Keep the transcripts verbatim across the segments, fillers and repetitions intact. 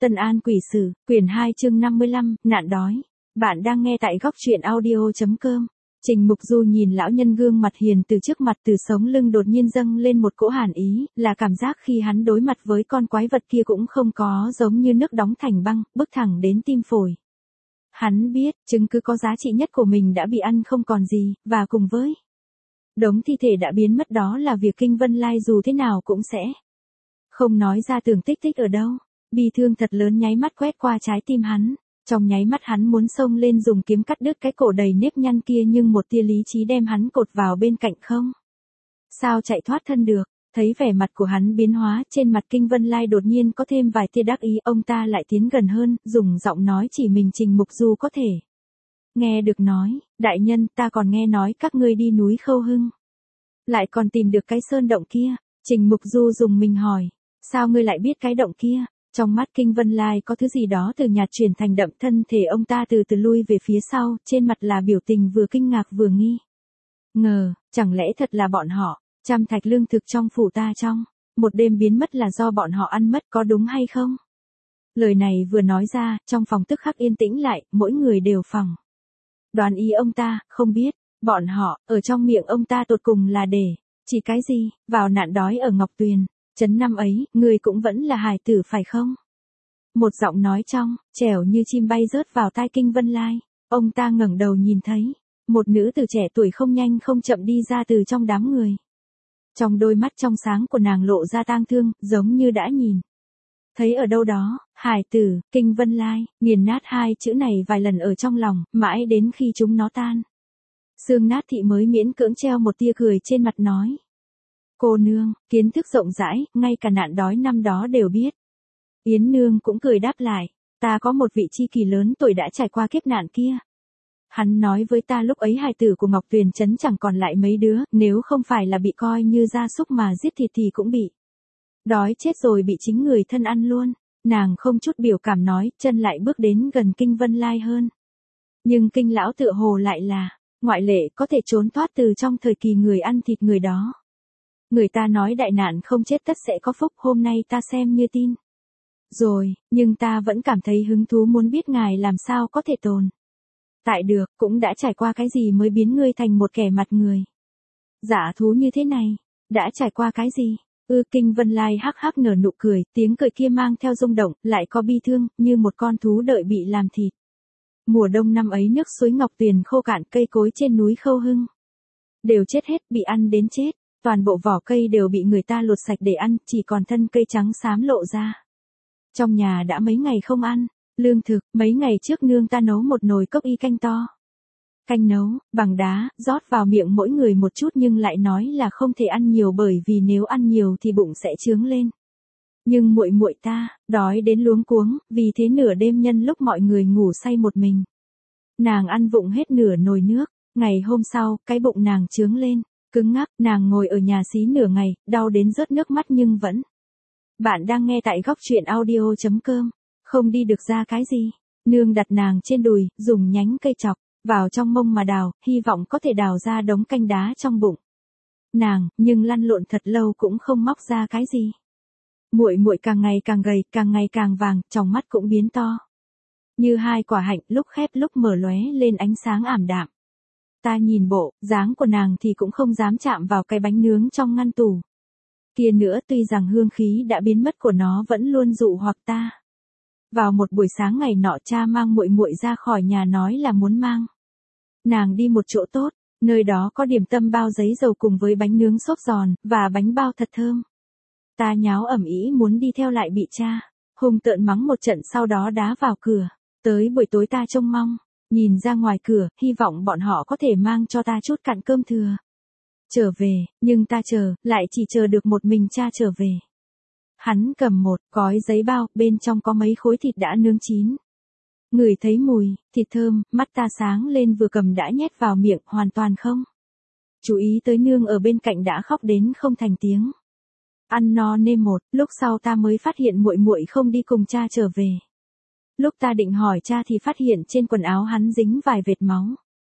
Tân An Quỷ Sử, quyển hai chương năm mươi lăm, nạn đói. Bạn đang nghe tại góc truyện audio.com. Trình Mục Du nhìn lão nhân gương mặt hiền từ trước mặt, từ sống lưng đột nhiên dâng lên một cỗ hàn ý, là cảm giác khi hắn đối mặt với con quái vật kia cũng không có giống như nước đóng thành băng, bước thẳng đến tim phổi. Hắn biết, chứng cứ có giá trị nhất của mình đã bị ăn không còn gì, và cùng với đống thi thể đã biến mất đó là việc Kinh Vân Lai dù thế nào cũng sẽ không nói ra tường tích tích ở đâu. Bi thương thật lớn nháy mắt quét qua trái tim hắn, trong nháy mắt hắn muốn xông lên dùng kiếm cắt đứt cái cổ đầy nếp nhăn kia, nhưng một tia lý trí đem hắn cột vào bên cạnh không sao chạy thoát thân được. Thấy vẻ mặt của hắn biến hóa, trên mặt Kinh Vân Lai đột nhiên có thêm vài tia đắc ý, ông ta lại tiến gần hơn, dùng giọng nói chỉ mình Trình Mục Du có thể nghe được nói, đại nhân, ta còn nghe nói các ngươi đi núi Khâu Hưng, lại còn tìm được cái sơn động kia. Trình Mục Du dùng mình hỏi, sao ngươi lại biết cái động kia? Trong mắt Kinh Vân Lai có thứ gì đó từ nhạt chuyển thành đậm, thân thể ông ta từ từ lui về phía sau, trên mặt là biểu tình vừa kinh ngạc vừa nghi ngờ, chẳng lẽ thật là bọn họ, trăm thạch lương thực trong phủ ta trong một đêm biến mất là do bọn họ ăn mất, có đúng hay không? Lời này vừa nói ra, trong phòng tức khắc yên tĩnh lại, mỗi người đều phỏng đoán ý ông ta, không biết, bọn họ, ở trong miệng ông ta tột cùng là để chỉ cái gì, vào nạn đói ở Ngọc Tuyền. Chấn năm ấy, người cũng vẫn là hài tử phải không? Một giọng nói trong, trẻo như chim bay rớt vào tai Kinh Vân Lai. Ông ta ngẩng đầu nhìn thấy một nữ tử trẻ tuổi không nhanh không chậm đi ra từ trong đám người. Trong đôi mắt trong sáng của nàng lộ ra tang thương, giống như đã nhìn thấy ở đâu đó. Hài tử. Kinh Vân Lai nghiền nát hai chữ này vài lần ở trong lòng, mãi đến khi chúng nó tan xương nát thị mới miễn cưỡng treo một tia cười trên mặt, nói: cô nương, kiến thức rộng rãi, ngay cả nạn đói năm đó đều biết. Yến nương cũng cười đáp lại, ta có một vị tri kỷ lớn tuổi đã trải qua kiếp nạn kia. Hắn nói với ta lúc ấy hài tử của Ngọc Tuyền trấn chẳng còn lại mấy đứa, nếu không phải là bị coi như gia súc mà giết thịt thì cũng bị đói chết rồi, bị chính người thân ăn luôn. Nàng không chút biểu cảm nói, chân lại bước đến gần Kinh Vân Lai hơn. Nhưng Kinh lão tựa hồ lại là ngoại lệ, có thể trốn thoát từ trong thời kỳ người ăn thịt người đó. Người ta nói đại nạn không chết tất sẽ có phúc, hôm nay ta xem như tin rồi, nhưng ta vẫn cảm thấy hứng thú muốn biết ngài làm sao có thể tồn tại được, cũng đã trải qua cái gì mới biến ngươi thành một kẻ mặt người dã thú như thế này, đã trải qua cái gì? Ư Kinh Vân Lai hắc hắc nở nụ cười, tiếng cười kia mang theo rung động, lại có bi thương, như một con thú đợi bị làm thịt. Mùa đông năm ấy nước suối Ngọc Tuyền khô cạn, cây cối trên núi Khâu Hưng đều chết hết, bị ăn đến chết. Toàn bộ vỏ cây đều bị người ta lột sạch để ăn, chỉ còn thân cây trắng xám lộ ra. Trong nhà đã mấy ngày không ăn lương thực, mấy ngày trước nương ta nấu một nồi cốc y canh to. Canh nấu bằng đá, rót vào miệng mỗi người một chút, nhưng lại nói là không thể ăn nhiều bởi vì nếu ăn nhiều thì bụng sẽ chướng lên. Nhưng muội muội ta đói đến luống cuống, vì thế nửa đêm nhân lúc mọi người ngủ say một mình, nàng ăn vụng hết nửa nồi nước. Ngày hôm sau, cái bụng nàng chướng lên cứng ngắc, nàng ngồi ở nhà xí nửa ngày, đau đến rớt nước mắt nhưng vẫn. Bạn đang nghe tại góc truyện audio.com. Không đi được ra cái gì. Nương đặt nàng trên đùi, dùng nhánh cây chọc vào trong mông mà đào, hy vọng có thể đào ra đống canh đá trong bụng nàng, nhưng lăn lộn thật lâu cũng không móc ra cái gì. Muội muội càng ngày càng gầy, càng ngày càng vàng, tròng mắt cũng biến to như hai quả hạnh, lúc khép lúc mở lóe lên ánh sáng ảm đạm. Ta nhìn bộ dáng của nàng thì cũng không dám chạm vào cái bánh nướng trong ngăn tủ kia nữa, tuy rằng hương khí đã biến mất của nó vẫn luôn dụ hoặc ta. Vào một buổi sáng ngày nọ, cha mang muội muội ra khỏi nhà nói là muốn mang nàng đi một chỗ tốt, nơi đó có điểm tâm bao giấy dầu cùng với bánh nướng xốp giòn và bánh bao thật thơm. Ta nháo ầm ĩ muốn đi theo, lại bị cha hung tợn mắng một trận, sau đó đá vào cửa. Tới buổi tối ta trông mong nhìn ra ngoài cửa, hy vọng bọn họ có thể mang cho ta chút cặn cơm thừa trở về, nhưng ta chờ, lại chỉ chờ được một mình cha trở về. Hắn cầm một gói giấy bao, bên trong có mấy khối thịt đã nướng chín. Ngửi thấy mùi thịt thơm, mắt ta sáng lên, vừa cầm đã nhét vào miệng, hoàn toàn không chú ý tới nương ở bên cạnh đã khóc đến không thành tiếng. Ăn no nêm một, lúc sau ta mới phát hiện muội muội không đi cùng cha trở về. Lúc ta định hỏi cha thì phát hiện trên quần áo hắn dính vài vệt máu.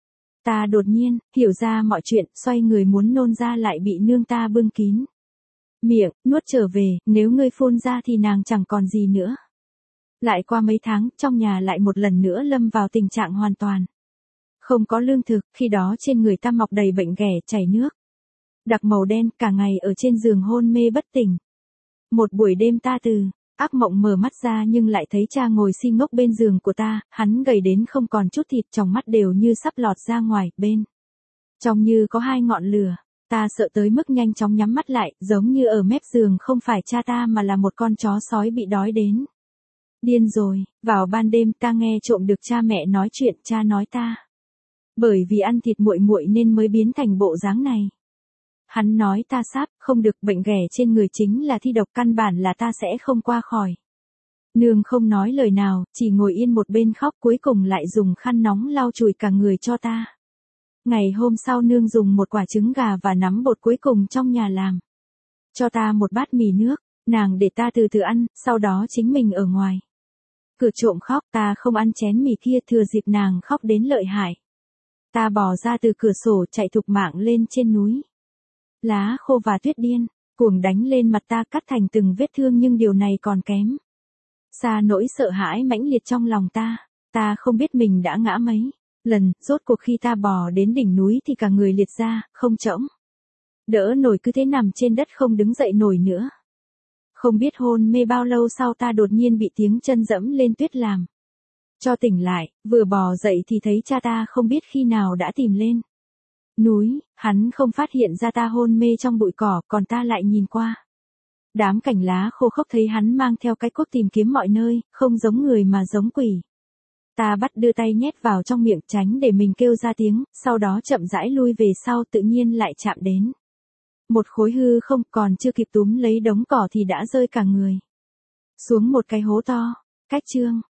Ta đột nhiên hiểu ra mọi chuyện, xoay người muốn nôn ra lại bị nương ta bưng kín miệng, nuốt trở về, nếu ngươi phun ra thì nàng chẳng còn gì nữa. Lại qua mấy tháng, trong nhà lại một lần nữa lâm vào tình trạng hoàn toàn không có lương thực, khi đó trên người ta mọc đầy bệnh ghẻ, chảy nước đặc màu đen, cả ngày ở trên giường hôn mê bất tỉnh. Một buổi đêm ta từ ác mộng mở mắt ra nhưng lại thấy cha ngồi si ngốc bên giường của ta, hắn gầy đến không còn chút thịt, tròng mắt đều như sắp lọt ra ngoài, bên trong như có hai ngọn lửa. Ta sợ tới mức nhanh chóng nhắm mắt lại, giống như ở mép giường không phải cha ta mà là một con chó sói bị đói đến điên rồi. Vào ban đêm ta nghe trộm được cha mẹ nói chuyện, cha nói ta bởi vì ăn thịt muội muội nên mới biến thành bộ dáng này. Hắn nói ta sáp, không được, bệnh ghẻ trên người chính là thi độc, căn bản là ta sẽ không qua khỏi. Nương không nói lời nào, chỉ ngồi yên một bên khóc, cuối cùng lại dùng khăn nóng lau chùi cả người cho ta. Ngày hôm sau nương dùng một quả trứng gà và nắm bột cuối cùng trong nhà làm cho ta một bát mì nước, nàng để ta từ từ ăn, sau đó chính mình ở ngoài cửa trộm khóc. Ta không ăn chén mì kia, thừa dịp nàng khóc đến lợi hại, ta bò ra từ cửa sổ chạy thục mạng lên trên núi. Lá khô và tuyết điên cuồng đánh lên mặt ta, cắt thành từng vết thương, nhưng điều này còn kém xa nỗi sợ hãi mãnh liệt trong lòng ta. Ta không biết mình đã ngã mấy lần, rốt cuộc khi ta bò đến đỉnh núi thì cả người liệt ra, không chõng đỡ nổi, cứ thế nằm trên đất không đứng dậy nổi nữa. Không biết hôn mê bao lâu sau ta đột nhiên bị tiếng chân dẫm lên tuyết làm cho tỉnh lại, vừa bò dậy thì thấy cha ta không biết khi nào đã tìm lên núi. Hắn không phát hiện ra ta hôn mê trong bụi cỏ, còn ta lại nhìn qua đám cành lá khô khốc thấy hắn mang theo cái cuốc tìm kiếm mọi nơi, không giống người mà giống quỷ. Ta bắt đưa tay nhét vào trong miệng tránh để mình kêu ra tiếng, sau đó chậm rãi lui về sau, tự nhiên lại chạm đến một khối hư không, còn chưa kịp túm lấy đống cỏ thì đã rơi cả người xuống một cái hố to. Cách chương